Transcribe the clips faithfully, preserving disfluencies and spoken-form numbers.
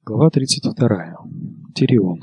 Глава тридцать вторая. Тирион.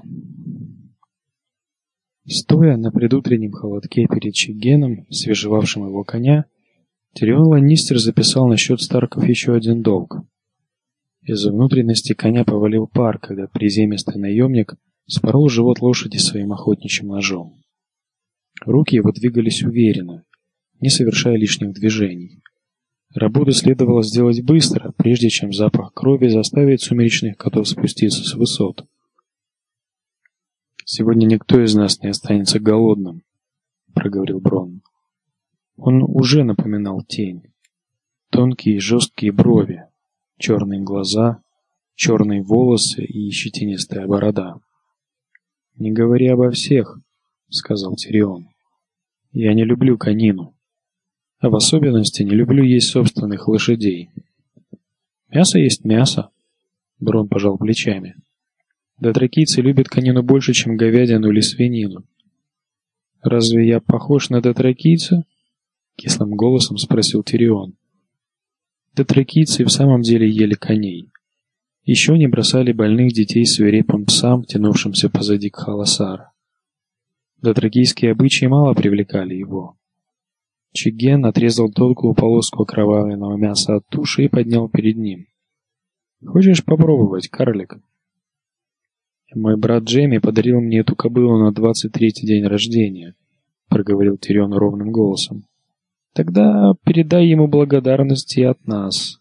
Стоя на предутреннем холодке перед Чигеном, свежевавшим его коня, Тирион Ланнистер записал на счет Старков еще один долг. Из внутренности коня повалил пар, когда приземистый наемник спорол живот лошади своим охотничьим ножом. Руки его двигались уверенно, не совершая лишних движений. Работу следовало сделать быстро, прежде чем запах крови заставит сумеречных котов спуститься с высот. «Сегодня никто из нас не останется голодным», — проговорил Брон. Он уже напоминал тень. Тонкие жесткие брови, черные глаза, черные волосы и щетинистая борода. «Не говори обо всех», — сказал Тирион. «Я не люблю конину. А в особенности не люблю есть собственных лошадей. Мясо есть мясо», — Брон пожал плечами. «Дотракийцы любят конину больше, чем говядину или свинину». «Разве я похож на дотракийца?» — кислым голосом спросил Тирион. Дотракийцы в самом деле ели коней. Еще не бросали больных детей свирепым псам, тянувшимся позади Кхаласара. Дотракийские обычаи мало привлекали его. Чиген отрезал тонкую полоску окровавленного мяса от туши и поднял перед ним. «Хочешь попробовать, карлик?» «Мой брат Джейми подарил мне эту кобылу на двадцать третий день рождения», — проговорил Тирион ровным голосом. «Тогда передай ему благодарности от нас,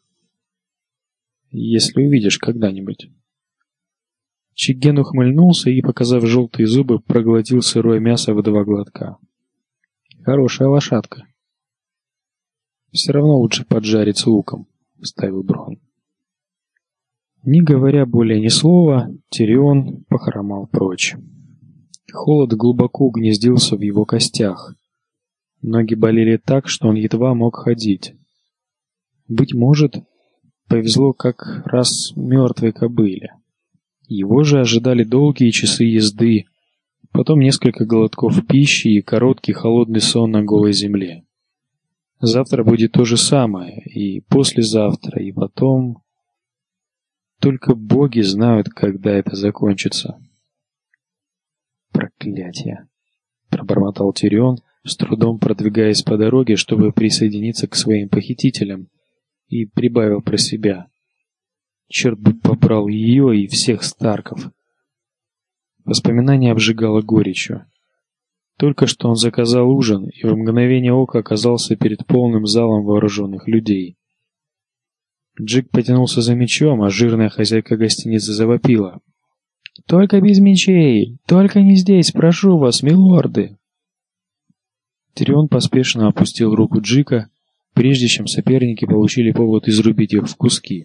если увидишь когда-нибудь». Чиген ухмыльнулся и, показав желтые зубы, проглотил сырое мясо в два глотка. «Хорошая лошадка». «Все равно лучше поджарить с луком», — вставил Брон. Не говоря более ни слова, Тирион похромал прочь. Холод глубоко угнездился в его костях. Ноги болели так, что он едва мог ходить. Быть может, повезло как раз мертвой кобыле. Его же ожидали долгие часы езды, потом несколько глотков пищи и короткий холодный сон на голой земле. Завтра будет то же самое, и послезавтра, и потом... Только боги знают, когда это закончится. «Проклятие!» — пробормотал Тирион, с трудом продвигаясь по дороге, чтобы присоединиться к своим похитителям, и прибавил про себя. «Черт бы побрал ее и всех Старков!» Воспоминание обжигало горечью. Только что он заказал ужин, и в мгновение ока оказался перед полным залом вооруженных людей. Джик потянулся за мечом, а жирная хозяйка гостиницы завопила. «Только без мечей! Только не здесь, прошу вас, милорды!» Тирион поспешно опустил руку Джика, прежде чем соперники получили повод изрубить их в куски.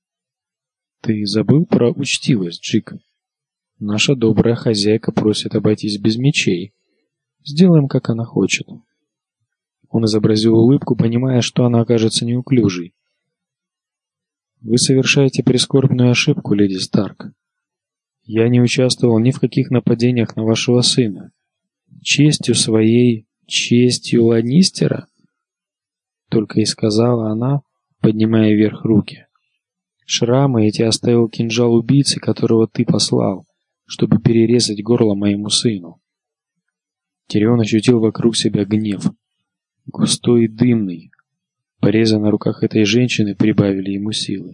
«Ты забыл про учтивость, Джик? Наша добрая хозяйка просит обойтись без мечей. Сделаем, как она хочет». Он изобразил улыбку, понимая, что она окажется неуклюжей. «Вы совершаете прискорбную ошибку, леди Старк. Я не участвовал ни в каких нападениях на вашего сына. Честью своей, честью Ланнистера?» Только и сказала она, поднимая вверх руки. «Шрамы эти оставил кинжал убийцы, которого ты послал, чтобы перерезать горло моему сыну». Тирион ощутил вокруг себя гнев. Густой и дымный. Порезы на руках этой женщины прибавили ему силы.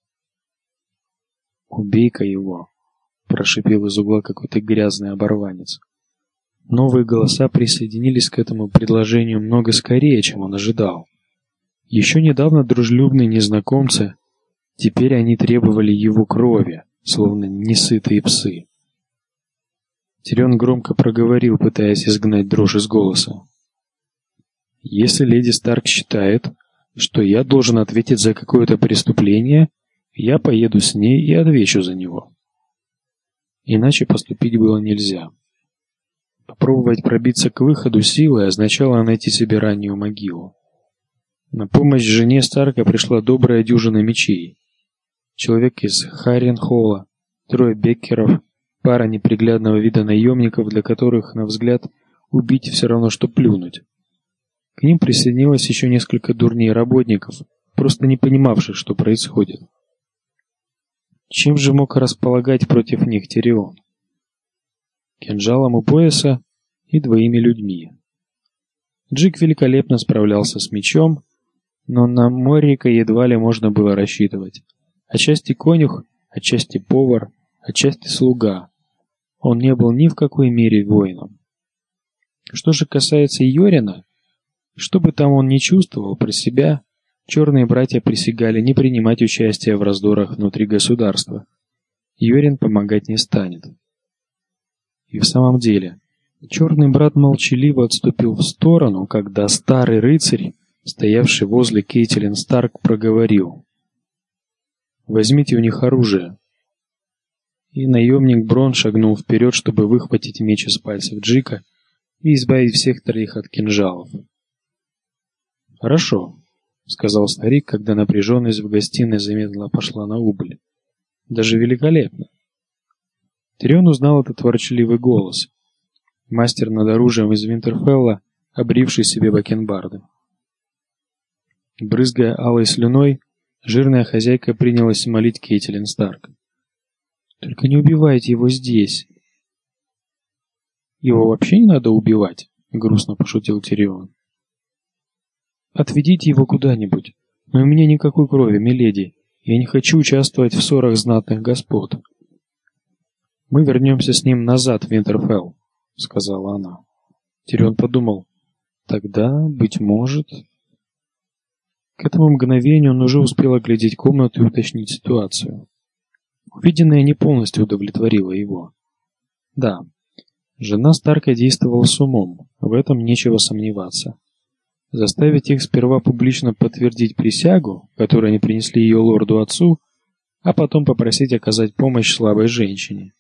«Убей-ка его», — прошипел из угла какой-то грязный оборванец. Новые голоса присоединились к этому предложению много скорее, чем он ожидал. Еще недавно дружелюбные незнакомцы, теперь они требовали его крови, словно несытые псы. Тирион громко проговорил, пытаясь изгнать дрожь из голоса. «Если леди Старк считает, что я должен ответить за какое-то преступление, я поеду с ней и отвечу за него». Иначе поступить было нельзя. Попробовать пробиться к выходу силой означало найти себе раннюю могилу. На помощь жене Старка пришла добрая дюжина мечей. Человек из Харренхолла, трое беккеров, пара неприглядного вида наемников, для которых, на взгляд, убить все равно, что плюнуть. К ним присоединилось еще несколько дурней работников, просто не понимавших, что происходит. Чем же мог располагать против них Тирион? Кинжалом у пояса и двоими людьми. Джик великолепно справлялся с мечом, но на Моррика едва ли можно было рассчитывать. Отчасти конюх, отчасти повар, отчасти слуга. Он не был ни в какой мере воином. Что же касается Йорина, что бы там он ни чувствовал про себя, черные братья присягали не принимать участия в раздорах внутри государства. Йорин помогать не станет. И в самом деле, черный брат молчаливо отступил в сторону, когда старый рыцарь, стоявший возле Кейтилин Старк, проговорил: «Возьмите у них оружие». И наемник Брон шагнул вперед, чтобы выхватить меч из пальцев Джика и избавить всех троих от кинжалов. «Хорошо», — сказал старик, когда напряженность в гостиной заметно пошла на убыль. «Даже великолепно». Тирион узнал этот ворчливый голос. Мастер над оружием из Винтерфелла, обривший себе бакенбарды. Брызгая алой слюной, жирная хозяйка принялась молить Кейтилин Старк: «Только не убивайте его здесь». «Его вообще не надо убивать», — грустно пошутил Тирион. «Отведите его куда-нибудь, но у меня никакой крови, миледи. Я не хочу участвовать в ссорах знатных господ». «Мы вернемся с ним назад в Винтерфелл», — сказала она. Тирион подумал: «Тогда, быть может...» К этому мгновению он уже успел оглядеть комнату и уточнить ситуацию. Увиденное не полностью удовлетворило его. Да, жена Старка действовала с умом, в этом нечего сомневаться. Заставить их сперва публично подтвердить присягу, которую они принесли ее лорду-отцу, а потом попросить оказать помощь слабой женщине.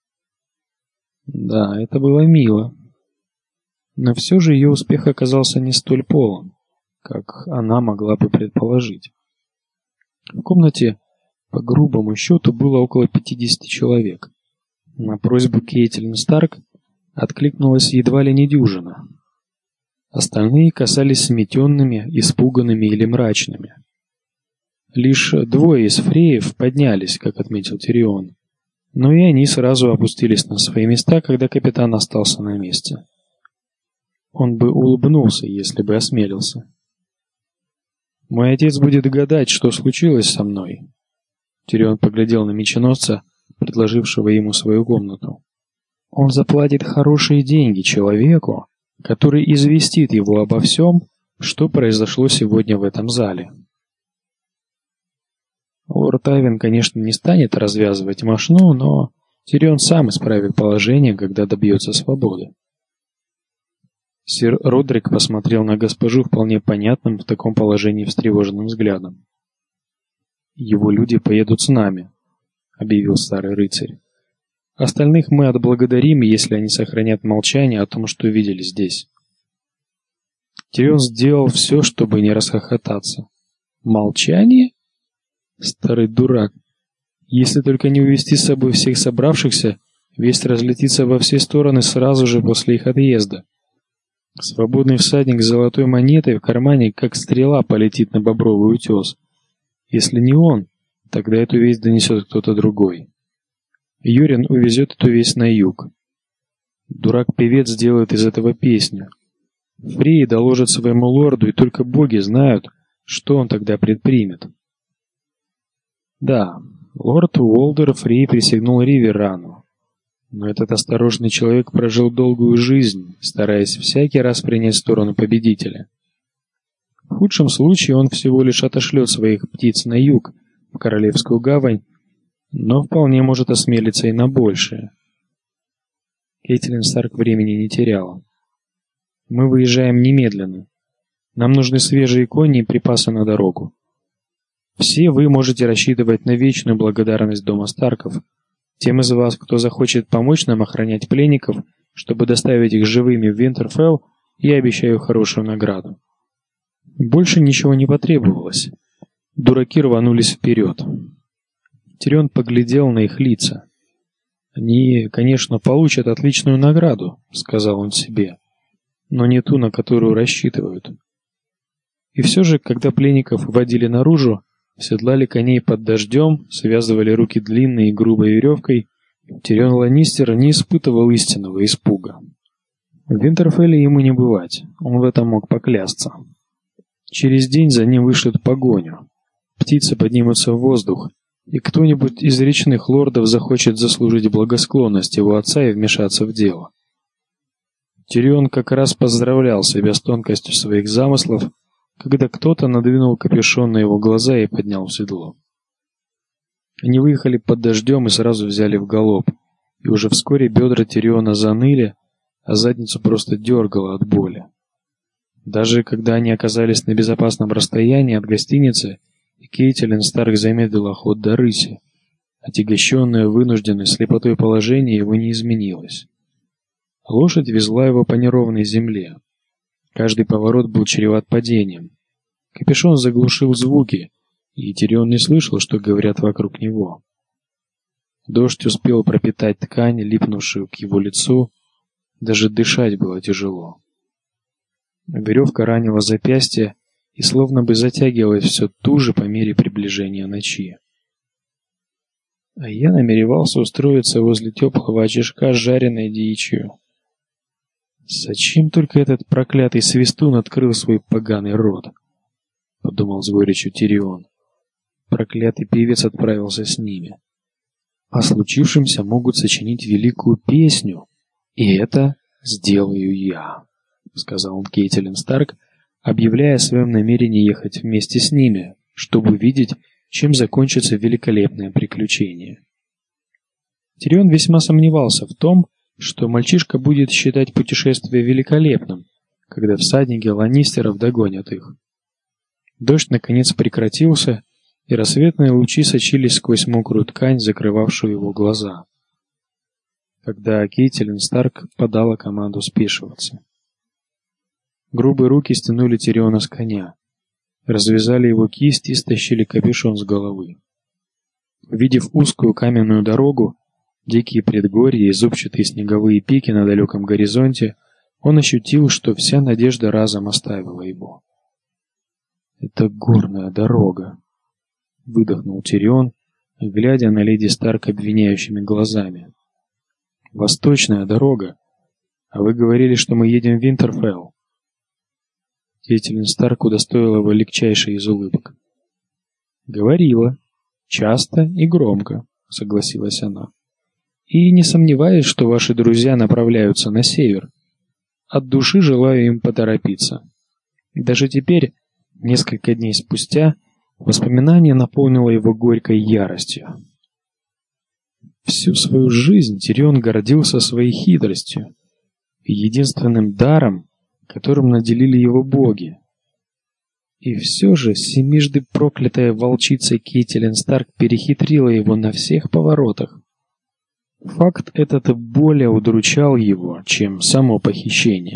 Да, это было мило. Но все же ее успех оказался не столь полон, как она могла бы предположить. В комнате, по грубому счету, было около пятидесяти человек. На просьбу Кейтилин Старк откликнулась едва ли не дюжина. Остальные казались сметенными, испуганными или мрачными. Лишь двое из фреев поднялись, как отметил Тирион, но и они сразу опустились на свои места, когда капитан остался на месте. Он бы улыбнулся, если бы осмелился. «Мой отец будет гадать, что случилось со мной». Тирион поглядел на меченосца, предложившего ему свою комнату. «Он заплатит хорошие деньги человеку, который известит его обо всем, что произошло сегодня в этом зале». Лорд Айвен, конечно, не станет развязывать мошну, но Тирион сам исправит положение, когда добьется свободы. Сир Родрик посмотрел на госпожу вполне понятным в таком положении встревоженным взглядом. «Его люди поедут с нами», — объявил старый рыцарь. «Остальных мы отблагодарим, если они сохранят молчание о том, что видели здесь». Тирион сделал все, чтобы не расхохотаться. «Молчание? Старый дурак. Если только не увести с собой всех собравшихся, весть разлетится во все стороны сразу же после их отъезда. Свободный всадник с золотой монетой в кармане, как стрела, полетит на бобровый утес. Если не он, тогда эту весть донесет кто-то другой. Йорин увезет эту весть на юг. Дурак-певец сделает из этого песню. Фреи доложат своему лорду, и только боги знают, что он тогда предпримет. Да, лорд Уолдер Фрей присягнул Риверану, но этот осторожный человек прожил долгую жизнь, стараясь всякий раз принять сторону победителя. В худшем случае он всего лишь отошлет своих птиц на юг, в Королевскую гавань, но вполне может осмелиться и на большее. Кейтилин Старк времени не теряла. «Мы выезжаем немедленно. Нам нужны свежие кони и припасы на дорогу. Все вы можете рассчитывать на вечную благодарность дома Старков. Тем из вас, кто захочет помочь нам охранять пленников, чтобы доставить их живыми в Винтерфелл, я обещаю хорошую награду». Больше ничего не потребовалось. Дураки рванулись вперед. Тирион поглядел на их лица. «Они, конечно, получат отличную награду», — сказал он себе, — «но не ту, на которую рассчитывают». И все же, когда пленников вводили наружу, седлали коней под дождем, связывали руки длинной и грубой веревкой, Тирион Ланнистер не испытывал истинного испуга. В Винтерфелле ему не бывать, он в этом мог поклясться. Через день за ним вышлют погоню. Птицы поднимутся в воздух, и кто-нибудь из речных лордов захочет заслужить благосклонность его отца и вмешаться в дело. Тирион как раз поздравлял себя с тонкостью своих замыслов, когда кто-то надвинул капюшон на его глаза и поднял в седло. Они выехали под дождем и сразу взяли в галоп, и уже вскоре бедра Тириона заныли, а задницу просто дергало от боли. Даже когда они оказались на безопасном расстоянии от гостиницы, и Кейтилин Старк замедлила ход до рыси, отягощенное вынужденной слепотой положение его не изменилось. Лошадь везла его по неровной земле. Каждый поворот был чреват падением. Капюшон заглушил звуки, и Тирион не слышал, что говорят вокруг него. Дождь успел пропитать ткань, липнувшую к его лицу, даже дышать было тяжело. Веревка ранила запястье и словно бы затягивалась все туже по мере приближения ночи. А я намеревался устроиться возле теплого очажка с жареной дичью. Зачем только этот проклятый свистун открыл свой поганый рот? Подумал с горечью Тирион. Проклятый певец отправился с ними. О случившемся могут сочинить великую песню, и это сделаю я, сказал он Кейтилин Старк, объявляя о своем намерении ехать вместе с ними, чтобы увидеть, чем закончится великолепное приключение. Тирион весьма сомневался в том, что мальчишка будет считать путешествие великолепным, когда всадники Ланнистеров догонят их. Дождь наконец прекратился, и рассветные лучи сочились сквозь мокрую ткань, закрывавшую его глаза. Когда Кейтилин Старк подала команду спешиваться. Грубые руки стянули Тириона с коня, развязали его кисть и стащили капюшон с головы. Увидев узкую каменную дорогу, дикие предгорья и зубчатые снеговые пики на далеком горизонте, он ощутил, что вся надежда разом оставила его. «Это горная дорога», — выдохнул Тирион, глядя на леди Старк обвиняющими глазами. «Восточная дорога. А вы говорили, что мы едем в Винтерфелл». Кейтилин Старк удостоила его легчайшей из улыбок. «Говорила. Часто и громко», — согласилась она. «И не сомневаюсь, что ваши друзья направляются на север. От души желаю им поторопиться». Даже теперь, несколько дней спустя, воспоминание наполнило его горькой яростью. Всю свою жизнь Тирион гордился своей хитростью и единственным даром, которым наделили его боги. И все же семижды проклятая волчица Кейтилин Старк перехитрила его на всех поворотах. Факт этот более удручал его, чем само похищение.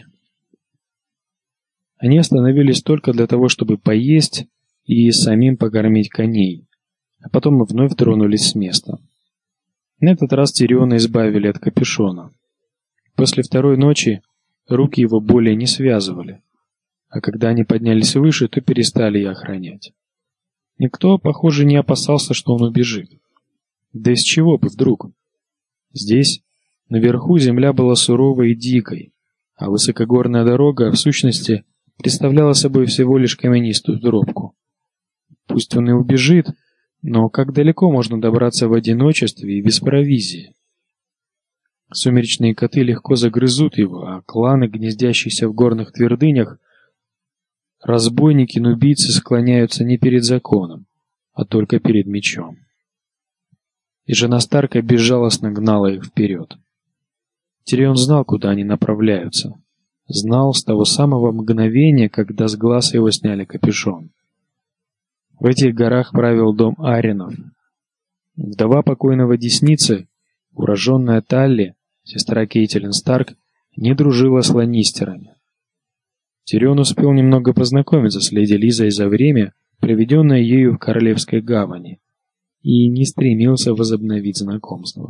Они остановились только для того, чтобы поесть и самим покормить коней, а потом вновь тронулись с места. На этот раз Тириона избавили от капюшона. После второй ночи руки его более не связывали, а когда они поднялись выше, то перестали и охранять. Никто, похоже, не опасался, что он убежит. Да из чего бы вдруг? Здесь, наверху, земля была суровой и дикой, а высокогорная дорога, в сущности, представляла собой всего лишь каменистую тропку. Пусть он и убежит, но как далеко можно добраться в одиночестве и без провизии? Сумеречные коты легко загрызут его, а кланы, гнездящиеся в горных твердынях, разбойники, нубийцы склоняются не перед законом, а только перед мечом. И жена Старка безжалостно гнала их вперед. Тирион знал, куда они направляются. Знал с того самого мгновения, когда с глаз его сняли капюшон. В этих горах правил дом Арринов. Вдова покойного Десницы, уроженная Талли, сестра Кейтилин Старк, не дружила с Ланнистерами. Тирион успел немного познакомиться с леди Лизой за время, проведенное ею в Королевской гавани, и не стремился возобновить знакомство.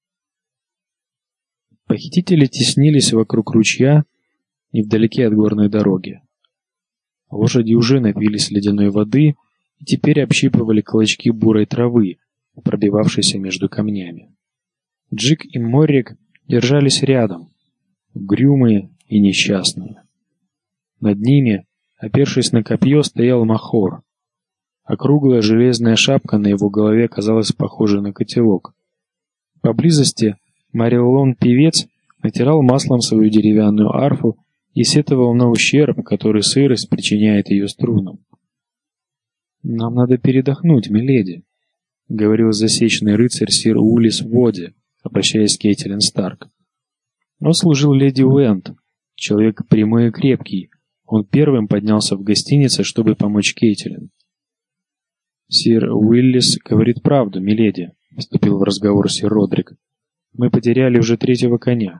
Похитители теснились вокруг ручья невдалеке от горной дороги. Лошади уже напились ледяной воды и теперь общипывали клочки бурой травы, пробивавшейся между камнями. Джик и Моррик держались рядом, угрюмые и несчастные. Над ними, опершись на копье, стоял Махор. Округлая железная шапка на его голове казалась похожей на котелок. Поблизости Мариллон-певец натирал маслом свою деревянную арфу и сетовал на ущерб, который сырость причиняет ее струнам. «Нам надо передохнуть, миледи», — говорил засечный рыцарь сир Уиллис Води, обращаясь к Кейтилин Старк. Он служил леди Уэнд, человек прямой и крепкий. Он первым поднялся в гостиницу, чтобы помочь Кейтилин. «Сир Уиллис говорит правду, миледи», — вступил в разговор сир Родрик. «Мы потеряли уже третьего коня.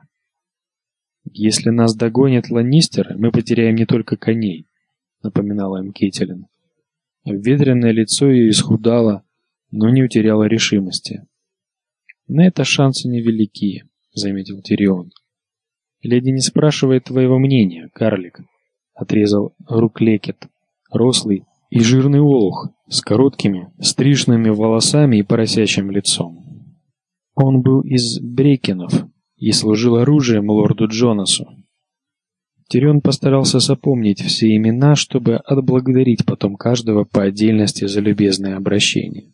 Если нас догонят ланнистеры, мы потеряем не только коней», — напоминала им Кейтилин. Обветренное лицо ее исхудало, но не утеряло решимости. «На это шансы невелики», — заметил Тирион. «Леди не спрашивает твоего мнения, карлик», — отрезал Руклекет, рослый и жирный олух с короткими, стриженными волосами и поросячьим лицом. Он был из Брейкенов и служил оружием лорду Джонасу. Тирион постарался запомнить все имена, чтобы отблагодарить потом каждого по отдельности за любезное обращение.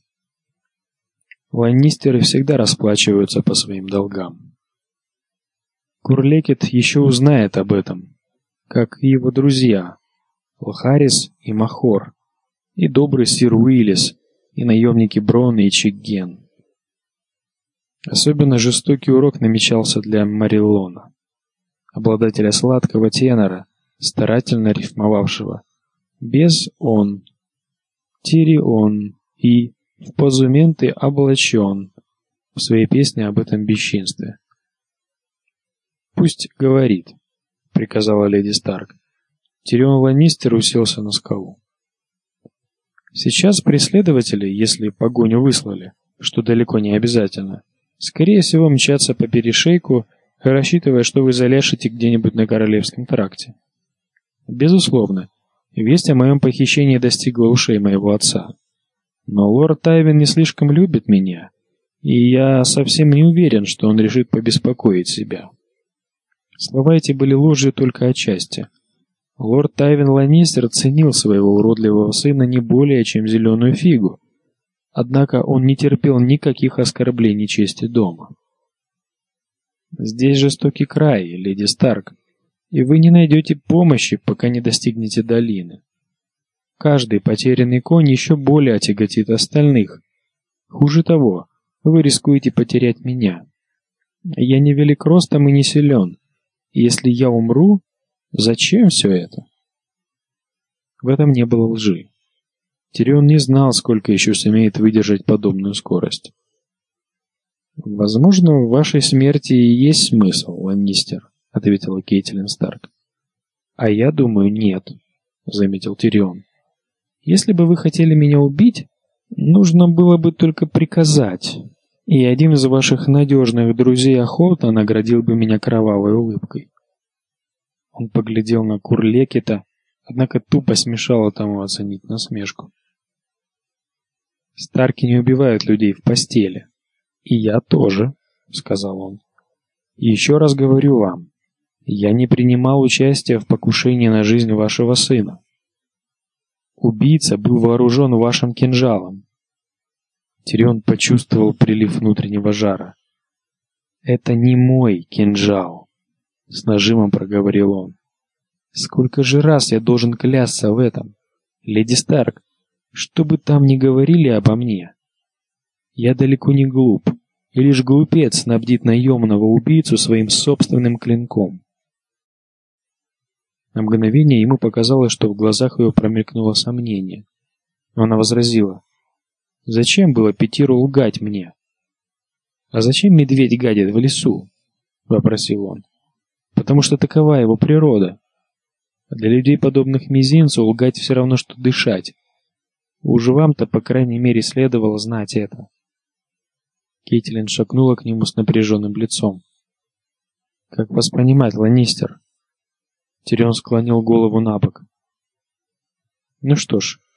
Ланнистеры всегда расплачиваются по своим долгам. Курлекет еще узнает об этом, как и его друзья Лхарис и Махор, и добрый сир Уиллис, и наемники Брон и Чигген. Особенно жестокий урок намечался для Мариллона, обладателя сладкого тенора, старательно рифмовавшего без «он», «тирион» и «в позументы облачен» в своей песне об этом бесчинстве. «Пусть говорит», — приказала леди Старк. Тирион Ланнистер уселся на скалу. «Сейчас преследователи, если погоню выслали, что далеко не обязательно, скорее всего мчатся по перешейку, рассчитывая, что вы заляшете где-нибудь на Королевском тракте. Безусловно, весть о моем похищении достигла ушей моего отца. Но лорд Тайвин не слишком любит меня, и я совсем не уверен, что он решит побеспокоить себя». Слова эти были ложью только отчасти. Лорд Тайвин Ланнистер ценил своего уродливого сына не более, чем зеленую фигу, однако он не терпел никаких оскорблений чести дома. «Здесь жестокий край, леди Старк, и вы не найдете помощи, пока не достигнете долины. Каждый потерянный конь еще более отяготит остальных. Хуже того, вы рискуете потерять меня. Я не велик ростом и не силен. Если я умру, зачем все это?» В этом не было лжи. Тирион не знал, сколько еще сумеет выдержать подобную скорость. «Возможно, в вашей смерти и есть смысл, Ланнистер», — ответила Кейтилин Старк. «А я думаю, нет», — заметил Тирион. «Если бы вы хотели меня убить, нужно было бы только приказать, и один из ваших надежных друзей охотно наградил бы меня кровавой улыбкой». Он поглядел на Курлекета, однако тупо смешало тому оценить насмешку. «Старки не убивают людей в постели. И я тоже», — сказал он. «И еще раз говорю вам, я не принимал участия в покушении на жизнь вашего сына. Убийца был вооружен вашим кинжалом». Тирион почувствовал прилив внутреннего жара. «Это не мой кинжал», — с нажимом проговорил он. «Сколько же раз я должен клясться в этом, леди Старк, что бы там ни говорили обо мне? Я далеко не глуп, и лишь глупец снабдит наемного убийцу своим собственным клинком». На мгновение ему показалось, что в глазах ее промелькнуло сомнение. Но она возразила: «Зачем было Петиру лгать мне?» «А зачем медведь гадит в лесу?» — вопросил он. «Потому что такова его природа. Для людей, подобных мизинцу, лгать все равно, что дышать. Уж вам-то, по крайней мере, следовало знать это». Кейтилин шагнула к нему с напряженным лицом. «Как вас понимать, Ланнистер?» Тирион склонил голову набок. «Ну что ж,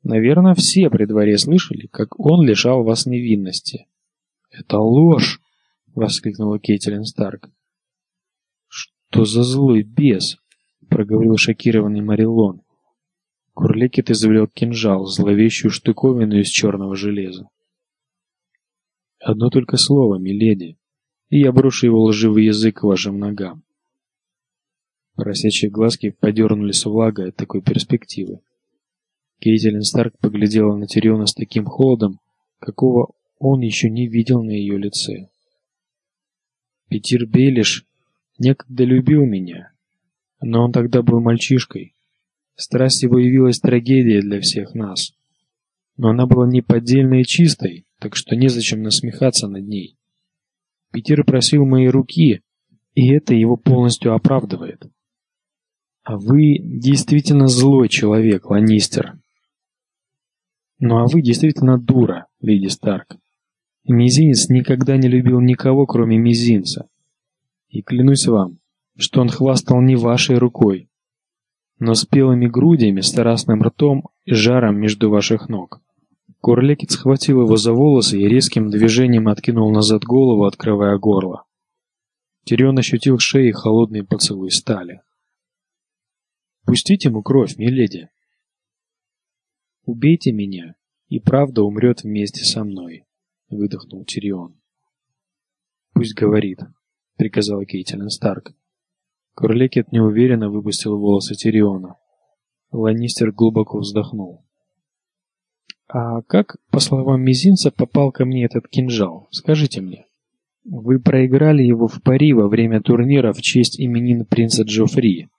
Наверное, все при дворе слышали, как он лишал вас невинности. Это ложь, воскликнула Кейтлин Старк. Что за злой бес, проговорил шокированный Мариллон. Курлекет извлек кинжал, зловещую штуковину из черного железа. Одно только слово, миледи, и я брошу его лживый язык к вашим ногам. Поросячьи глазки подернулись влагой от такой перспективы. Кейтлин Старк поглядела на Тириона с таким холодом, какого он еще не видел на ее лице. Питер Бейлиш некогда любил меня, но он тогда был мальчишкой. Страсть его явилась трагедией для всех нас. Но она была неподдельной и чистой, так что незачем насмехаться над ней. Питер просил моей руки, и это его полностью оправдывает. А вы действительно злой человек, Ланнистер. Ну а вы действительно дура, леди Старк. И мизинец никогда не любил никого, кроме мизинца. И клянусь вам, что он хвастал не вашей рукой, но спелыми грудями, страстным ртом и жаром между ваших ног. Курлекет схватил его за волосы и резким движением откинул назад голову, открывая горло. Тирион ощутил в шее холодный поцелуй стали. «Пустите ему кровь, миледи!» «Убейте меня, и правда умрет вместе со мной», — выдохнул Тирион. «Пусть говорит», — приказала Кейтлин Старк. Курлекет неуверенно выпустил волосы Тириона. Ланнистер глубоко вздохнул. «А как, по словам мизинца, попал ко мне этот кинжал? Скажите мне. Вы проиграли его в пари во время турнира в честь именин принца Джоффри.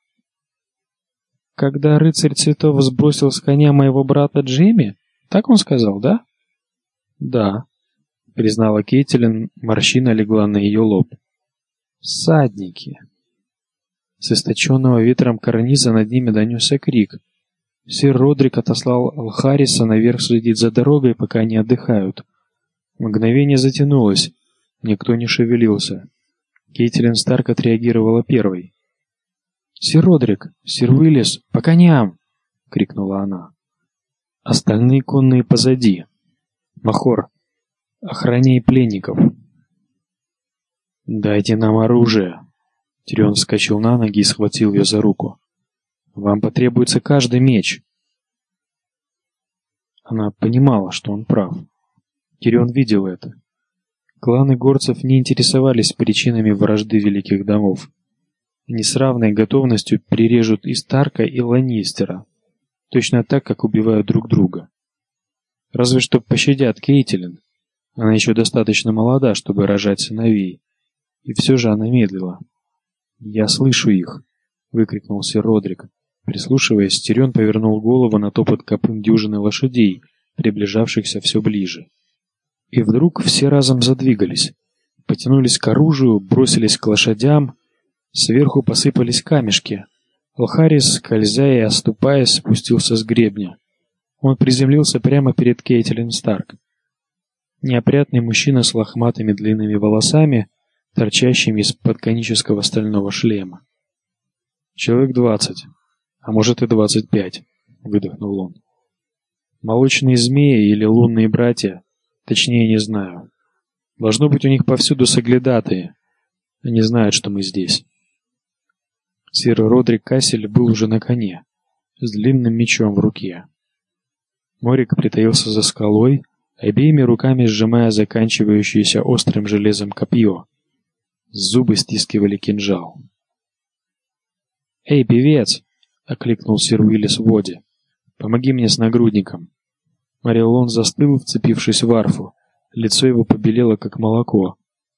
Когда рыцарь цветов сбросил с коня моего брата Джейми? Так он сказал, да?» «Да», — признала Кейтлин, морщина легла на ее лоб. «Всадники». С источенного ветром карниза над ними донесся крик. Сир Родрик отослал Алхариса наверх следить за дорогой, пока они отдыхают. Мгновение затянулось. Никто не шевелился. Кейтлин Старк отреагировала первой. «Сир Родрик! Сир Уиллис! По коням!» — крикнула она. «Остальные конные позади. Махор, охраняй пленников!» «Дайте нам оружие!» Тирион вскочил на ноги и схватил ее за руку. «Вам потребуется каждый меч!» Она понимала, что он прав. Тирион видел это. Кланы горцев не интересовались причинами вражды великих домов. Они с равной готовностью прирежут и Старка, и Ланнистера, точно так, как убивают друг друга. Разве что пощадят Кейтлин. Она еще достаточно молода, чтобы рожать сыновей. И все же она медлила. «Я слышу их!» — выкрикнул сир Родрик. Прислушиваясь, Тирион повернул голову на топот копыт дюжины лошадей, приближавшихся все ближе. И вдруг все разом задвигались. Потянулись к оружию, бросились к лошадям. Сверху посыпались камешки. Алхарис, скользя и оступаясь, спустился с гребня. Он приземлился прямо перед Кейтлин Старк. Неопрятный мужчина с лохматыми длинными волосами, торчащими из-под конического стального шлема. «Человек двадцать, а может и двадцать пять», — выдохнул он. «Молочные змеи или лунные братья, точнее не знаю. Должно быть у них повсюду соглядатые. Они знают, что мы здесь». Сир Родрик Кассель был уже на коне, с длинным мечом в руке. Морик притаился за скалой, обеими руками сжимая заканчивающееся острым железом копье. Зубы стискивали кинжал. «Эй, певец!» — окликнул сир Уиллис в воде. «Помоги мне с нагрудником». Мариллон застыл, вцепившись в арфу. Лицо его побелело, как молоко.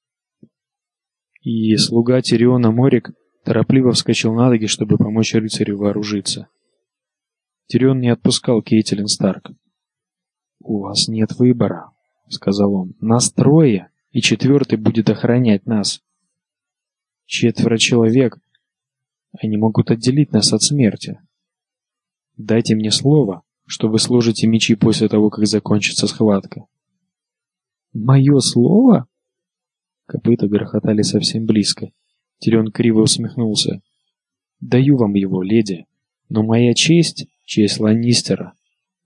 И слуга Тириона Морик торопливо вскочил на ноги, чтобы помочь рыцарю вооружиться. Тирион не отпускал Кейтлин Старк. «У вас нет выбора», — сказал он. «Нас трое, и четвертый будет охранять нас. Четверо человек. Они могут отделить нас от смерти. Дайте мне слово, что вы сложите мечи после того, как закончится схватка». «Мое слово?» Копыта грохотали совсем близко. Тирион криво усмехнулся. «Даю вам его, леди, но моя честь — честь Ланнистера.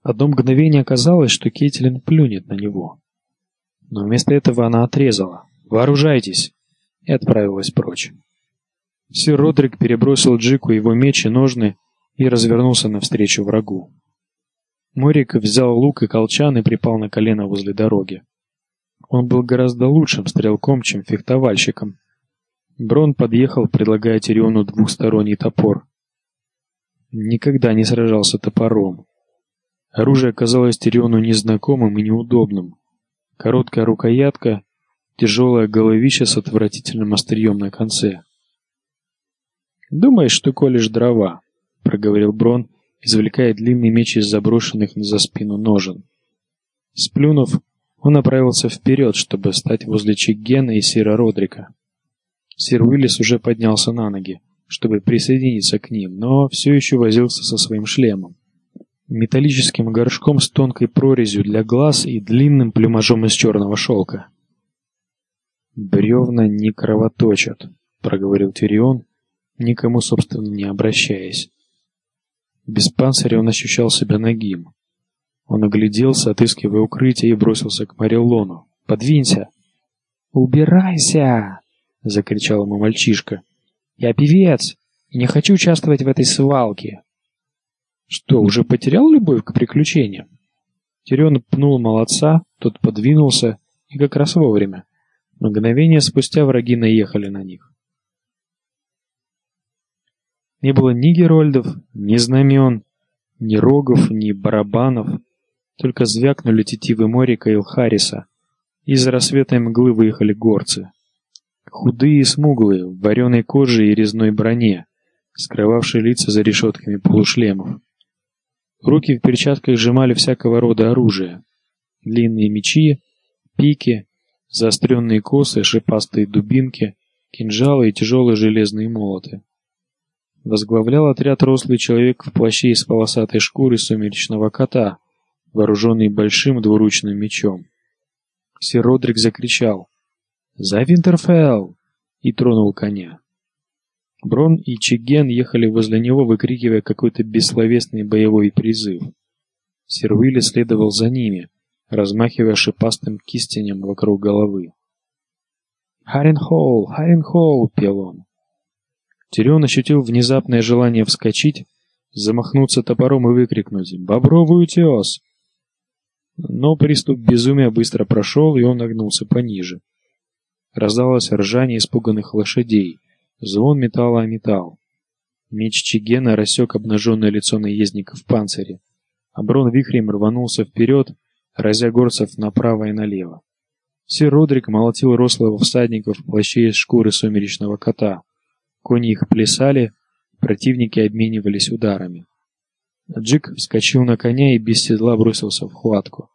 Одно мгновение казалось, что Кейтлин плюнет на него. Но вместо этого она отрезала: «Вооружайтесь!» и отправилась прочь. Сир Родрик перебросил Джику его меч и ножны и развернулся навстречу врагу. Морик взял лук и колчан и припал на колено возле дороги. Он был гораздо лучшим стрелком, чем фехтовальщиком. Брон подъехал, предлагая Тириону двухсторонний топор. Никогда не сражался топором. Оружие казалось Тириону незнакомым и неудобным. Короткая рукоятка, тяжелое головище с отвратительным острием на конце. «Думаешь, что колешь дрова?» — проговорил Брон, извлекая длинный меч из заброшенных за спину ножен. Сплюнув, он направился вперед, чтобы стать возле Чиггена и сира Родрика. Сир Уиллис уже поднялся на ноги, чтобы присоединиться к ним, но все еще возился со своим шлемом, металлическим горшком с тонкой прорезью для глаз и длинным плюмажом из черного шелка. «Бревна не кровоточат», — проговорил Тирион, никому, собственно, не обращаясь. Без панциря он ощущал себя нагим. Он огляделся, отыскивая укрытие, и бросился к Мариллону. «Подвинься!» «Убирайся!» — закричал ему мальчишка. «Я певец и не хочу участвовать в этой свалке!» «Что, уже потерял любовь к приключениям?» Тирион пнул молодца, тот подвинулся, и как раз вовремя. Мгновение спустя враги наехали на них. Не было ни герольдов, ни знамен, ни рогов, ни барабанов, только звякнули тетивы Морика и Илхариса. Из рассветной мглы выехали горцы. Худые и смуглые, в вареной коже и резной броне, скрывавшие лица за решетками полушлемов. Руки в перчатках сжимали всякого рода оружие. Длинные мечи, пики, заостренные косы, шипастые дубинки, кинжалы и тяжелые железные молоты. Возглавлял отряд рослый человек в плаще из полосатой шкуры сумеречного кота, вооруженный большим двуручным мечом. Сир Родрик закричал: «За Винтерфелл!» и тронул коня. Брон и Чигген ехали возле него, выкрикивая какой-то бессловесный боевой призыв. Сир Уилли следовал за ними, размахивая шипастым кистенем вокруг головы. «Харенхолл! Харенхолл!» — пел он. Тирион ощутил внезапное желание вскочить, замахнуться топором и выкрикнуть: «Бобровый утес!» Но приступ безумия быстро прошел, и он нагнулся пониже. Раздалось ржание испуганных лошадей, звон металла о металл. Меч Чигена рассек обнаженное лицо наездника в панцире, а Брон вихрем рванулся вперед, разя горцев направо и налево. Сир Родрик молотил рослого всадника в плаще из шкуры сумеречного кота. Кони их плясали, противники обменивались ударами. Джик вскочил на коня и без седла бросился в хватку.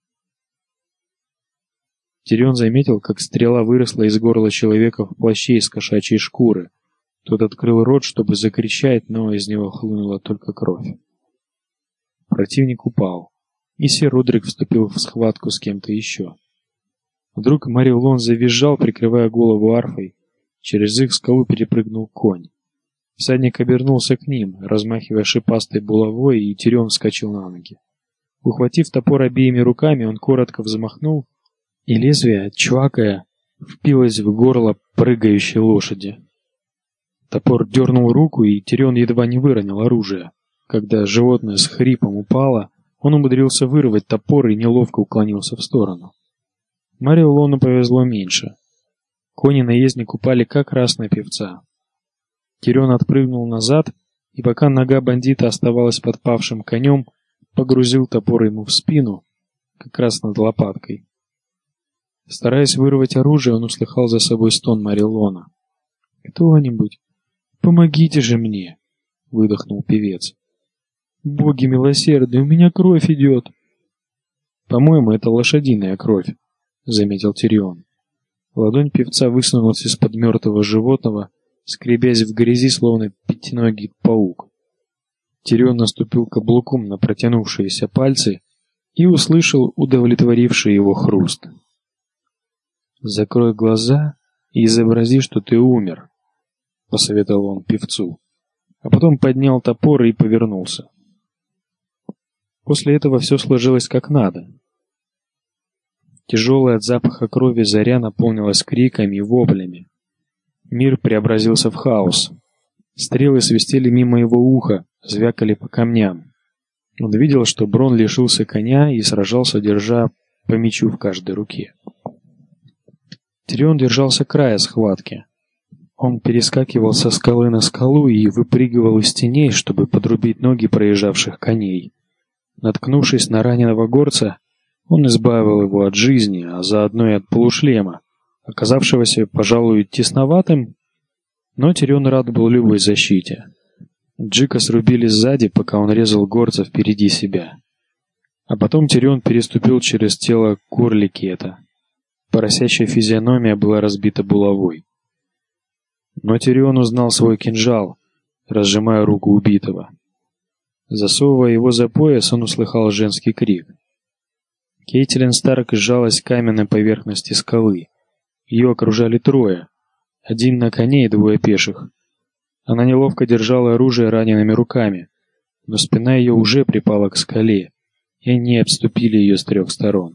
Тирион заметил, как стрела выросла из горла человека в плаще из кошачьей шкуры. Тот открыл рот, чтобы закричать, но из него хлынула только кровь. Противник упал, и сир Родрик вступил в схватку с кем-то еще. Вдруг Мариллон завизжал, прикрывая голову арфой. Через их скалу перепрыгнул конь. Всадник обернулся к ним, размахивая шипастой булавой, и Тирион вскочил на ноги. Ухватив топор обеими руками, он коротко взмахнул, и лезвие, чвакая, впилось в горло прыгающей лошади. Топор дернул руку, и Тирион едва не выронил оружие. Когда животное с хрипом упало, он умудрился вырвать топор и неловко уклонился в сторону. Мариллону повезло меньше. Кони наездник упали как раз на певца. Тирион отпрыгнул назад, и пока нога бандита оставалась под павшим конем, погрузил топор ему в спину, как раз над лопаткой. Стараясь вырвать оружие, он услыхал за собой стон Мариллона. «Кто-нибудь, помогите же мне!» — выдохнул певец. «Боги милосердные, у меня кровь идет!» «По-моему, это лошадиная кровь», — заметил Тирион. Ладонь певца высунулась из-под мертвого животного, скребясь в грязи, словно пятиногий паук. Тирион наступил каблуком на протянувшиеся пальцы и услышал удовлетворивший его хруст. «Закрой глаза и изобрази, что ты умер», — посоветовал он певцу, а потом поднял топор и повернулся. После этого все сложилось как надо. Тяжелая от запаха крови заря наполнилась криками и воплями. Мир преобразился в хаос. Стрелы свистели мимо его уха, звякали по камням. Он видел, что Брон лишился коня и сражался, держа по мечу в каждой руке. Тирион держался края схватки. Он перескакивал со скалы на скалу и выпрыгивал из теней, чтобы подрубить ноги проезжавших коней. Наткнувшись на раненого горца, он избавил его от жизни, а заодно и от полушлема, оказавшегося, пожалуй, тесноватым, но Тирион рад был любой защите. Джика срубили сзади, пока он резал горца впереди себя. А потом Тирион переступил через тело Курликета. Поросячья физиономия была разбита булавой. Но Тирион узнал свой кинжал, разжимая руку убитого. Засовывая его за пояс, он услыхал женский крик. Кейтлин Старк сжалась к каменной поверхности скалы. Ее окружали трое. Один на коне и двое пеших. Она неловко держала оружие ранеными руками, но спина ее уже припала к скале, и они обступили ее с трех сторон.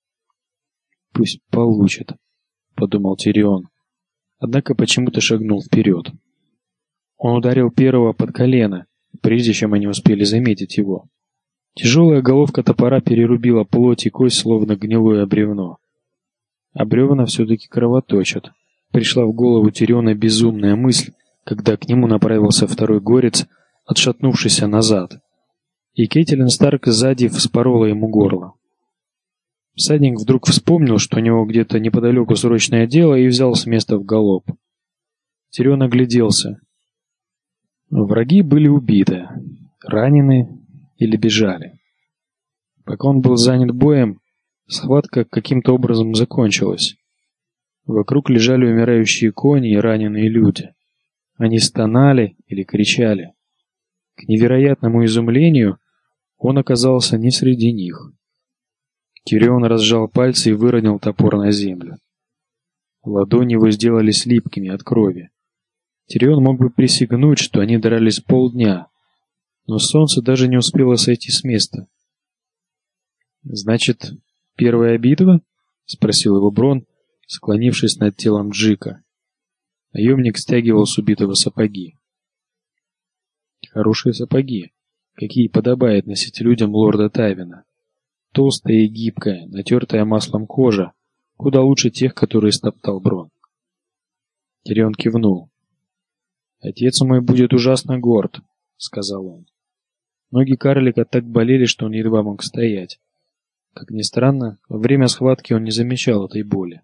«Пусть получит», — подумал Тирион, однако почему-то шагнул вперед. Он ударил первого под колено, прежде чем они успели заметить его. Тяжелая головка топора перерубила плоть и кость, словно гнилое бревно. А бревна все-таки кровоточат. Пришла в голову Тириона безумная мысль, когда к нему направился второй горец, отшатнувшийся назад. И Кейтлин Старк сзади вспорола ему горло. Всадник вдруг вспомнил, что у него где-то неподалеку срочное дело, и взял с места в галоп. Тирион огляделся. Враги были убиты, ранены или бежали. Пока он был занят боем, схватка каким-то образом закончилась. Вокруг лежали умирающие кони и раненые люди. Они стонали или кричали. К невероятному изумлению он оказался не среди них. Тирион разжал пальцы и выронил топор на землю. Ладони его сделались липкими от крови. Тирион мог бы присягнуть, что они дрались полдня, но солнце даже не успело сойти с места. «Значит, первая битва?» — спросил его Брон, склонившись над телом Джика. Наемник стягивал с убитого сапоги. Хорошие сапоги, какие подобает носить людям лорда Тайвина. Толстая и гибкая, натертая маслом кожа, куда лучше тех, которые стоптал Брон. Тирион кивнул. «Отец мой будет ужасно горд», — сказал он. Ноги карлика так болели, что он едва мог стоять. Как ни странно, во время схватки он не замечал этой боли.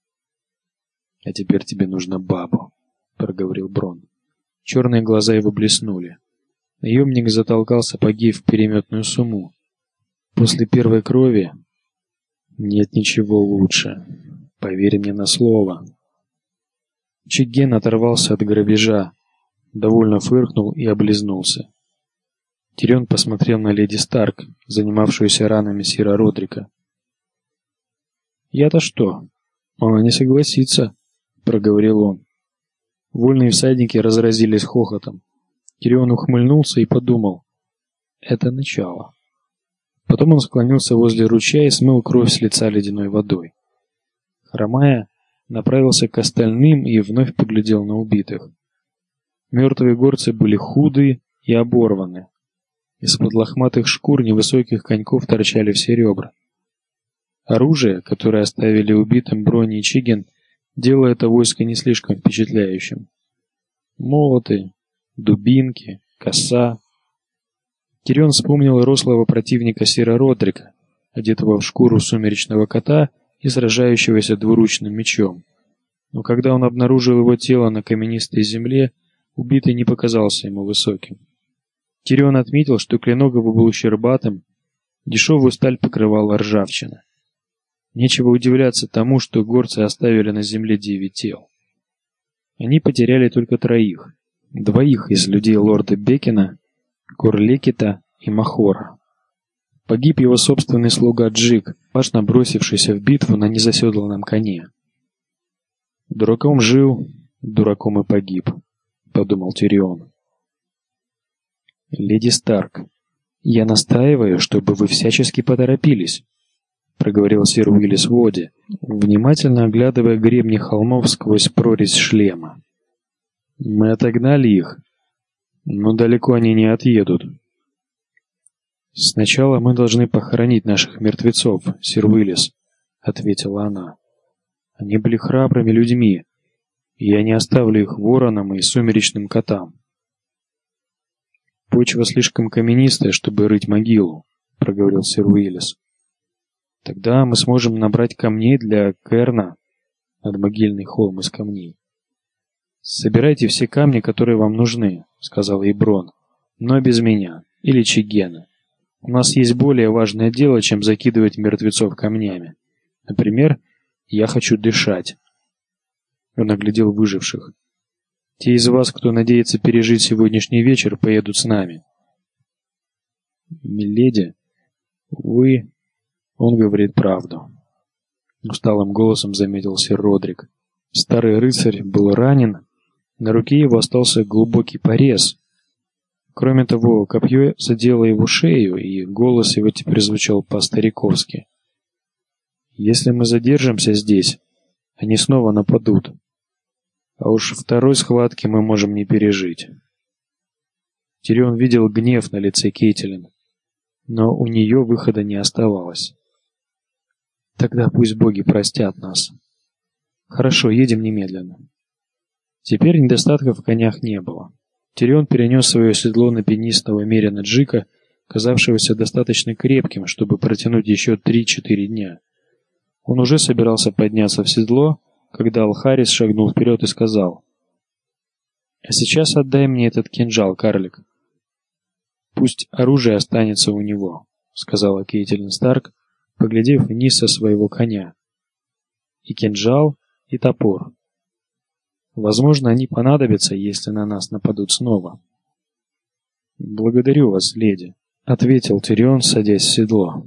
«А теперь тебе нужна баба», — проговорил Брон. Черные глаза его блеснули. Наемник затолкал сапоги в переметную сумму. «После первой крови нет ничего лучше. Поверь мне на слово». Чигген оторвался от грабежа, довольно фыркнул и облизнулся. Тирион посмотрел на леди Старк, занимавшуюся ранами сира Родрика. «Я-то что? Она не согласится», — проговорил он. Вольные всадники разразились хохотом. Тирион ухмыльнулся и подумал: «Это начало». Потом он склонился возле ручья и смыл кровь с лица ледяной водой. Хромая, направился к остальным и вновь поглядел на убитых. Мертвые горцы были худые и оборваны. Из-под лохматых шкур невысоких коньков торчали все ребра. Оружие, которое оставили убитым Брони и Чигген, делало это войско не слишком впечатляющим. Молоты, дубинки, коса. Тирион вспомнил рослого противника сира Родрика, одетого в шкуру сумеречного кота и сражающегося двуручным мечом. Но когда он обнаружил его тело на каменистой земле, убитый не показался ему высоким. Тирион отметил, что клинок его был щербатым, дешевую сталь покрывала ржавчина. Нечего удивляться тому, что горцы оставили на земле девять тел. Они потеряли только троих, двоих из людей лорда Бекина, Курлекита и Махора. Погиб его собственный слуга Джик, важно бросившийся в битву на незаседланном коне. «Дураком жил, дураком и погиб», — подумал Тирион. «Леди Старк, «Я настаиваю, чтобы вы всячески поторопились», — проговорил сэр Уиллис Води, внимательно оглядывая гребни холмов сквозь прорезь шлема. «Мы отогнали их, но далеко они не отъедут». «Сначала мы должны похоронить наших мертвецов, сэр Уиллис», — ответила она. «Они были храбрыми людьми, и я не оставлю их воронам и сумеречным котам». «Почва слишком каменистая, чтобы рыть могилу», — проговорил сэр Уиллис. «Тогда мы сможем набрать камней для Керна, надмогильный холм из камней». «Собирайте все камни, которые вам нужны», — сказал ей Брон, — «но без меня или Чигена. У нас есть более важное дело, чем закидывать мертвецов камнями. Например, я хочу дышать». Он оглядел выживших. «Те из вас, кто надеется пережить сегодняшний вечер, поедут с нами». «Миледи, вы...» «Он говорит правду», — усталым голосом заметил сэр Родрик. Старый рыцарь был ранен, на руке его остался глубокий порез. Кроме того, копье задело его шею, и голос его теперь звучал по-стариковски. «Если мы задержимся здесь, они снова нападут. А уж второй схватки мы можем не пережить». Тирион видел гнев на лице Кейтилин, но у нее выхода не оставалось. «Тогда пусть боги простят нас. Хорошо, едем немедленно». Теперь недостатков в конях не было. Тирион перенес свое седло на пенистого мерина Джика, казавшегося достаточно крепким, чтобы протянуть еще три-четыре дня. Он уже собирался подняться в седло, когда Алхарис шагнул вперед и сказал: «А сейчас отдай мне этот кинжал, карлик». «Пусть оружие останется у него», — сказала Кейтилин Старк, поглядев вниз со своего коня. «И кинжал, и топор. Возможно, они понадобятся, если на нас нападут снова». «Благодарю вас, леди», — ответил Тирион, садясь в седло.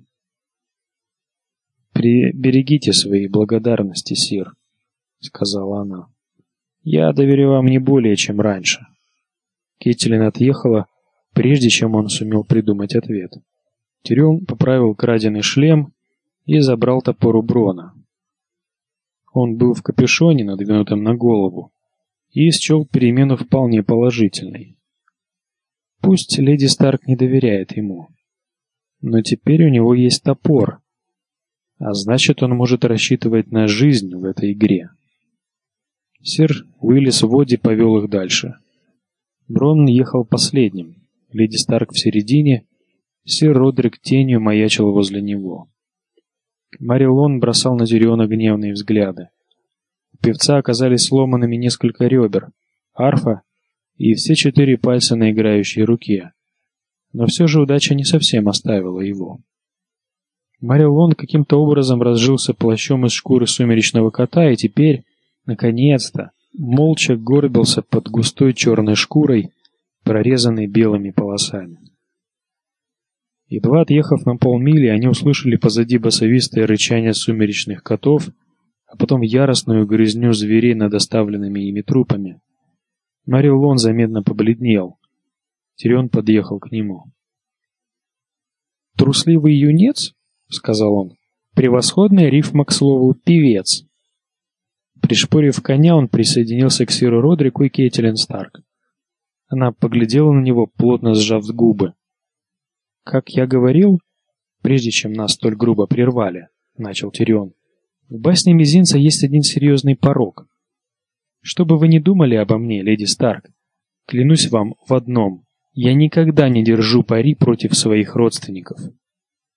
«Приберегите свои благодарности, сир», — сказала она. «Я доверю вам не более, чем раньше». Кейтилин отъехала, прежде чем он сумел придумать ответ. Тирион поправил краденый шлем и забрал топор у Брона. Он был в капюшоне, надвинутом на голову, и счел перемену вполне положительной. Пусть леди Старк не доверяет ему, но теперь у него есть топор, а значит, он может рассчитывать на жизнь в этой игре. Сэр Уиллис Води повел их дальше. Брон ехал последним, леди Старк в середине, сэр Родрик тенью маячил возле него. Марилон бросал на Тириона гневные взгляды. У певца оказались сломанными несколько ребер, арфа и все четыре пальца на играющей руке. Но все же удача не совсем оставила его. Марилон каким-то образом разжился плащом из шкуры сумеречного кота и теперь, наконец-то, молча горбился под густой черной шкурой, прорезанной белыми полосами. Едва отъехав на полмили, они услышали позади басовистое рычание сумеречных котов, а потом яростную грызню зверей над оставленными ими трупами. Марилон заметно побледнел. Тирион подъехал к нему. «Трусливый юнец?» — сказал он. «Превосходная рифма к слову «певец». Пришпорив коня, он присоединился к сэру Родрику и Кейтилин Старк. Она поглядела на него, плотно сжав губы. «Как я говорил, прежде чем нас столь грубо прервали», — начал Тирион, — «в басне мизинца есть один серьезный порок. Что бы вы ни думали обо мне, леди Старк, клянусь вам в одном: я никогда не держу пари против своих родственников».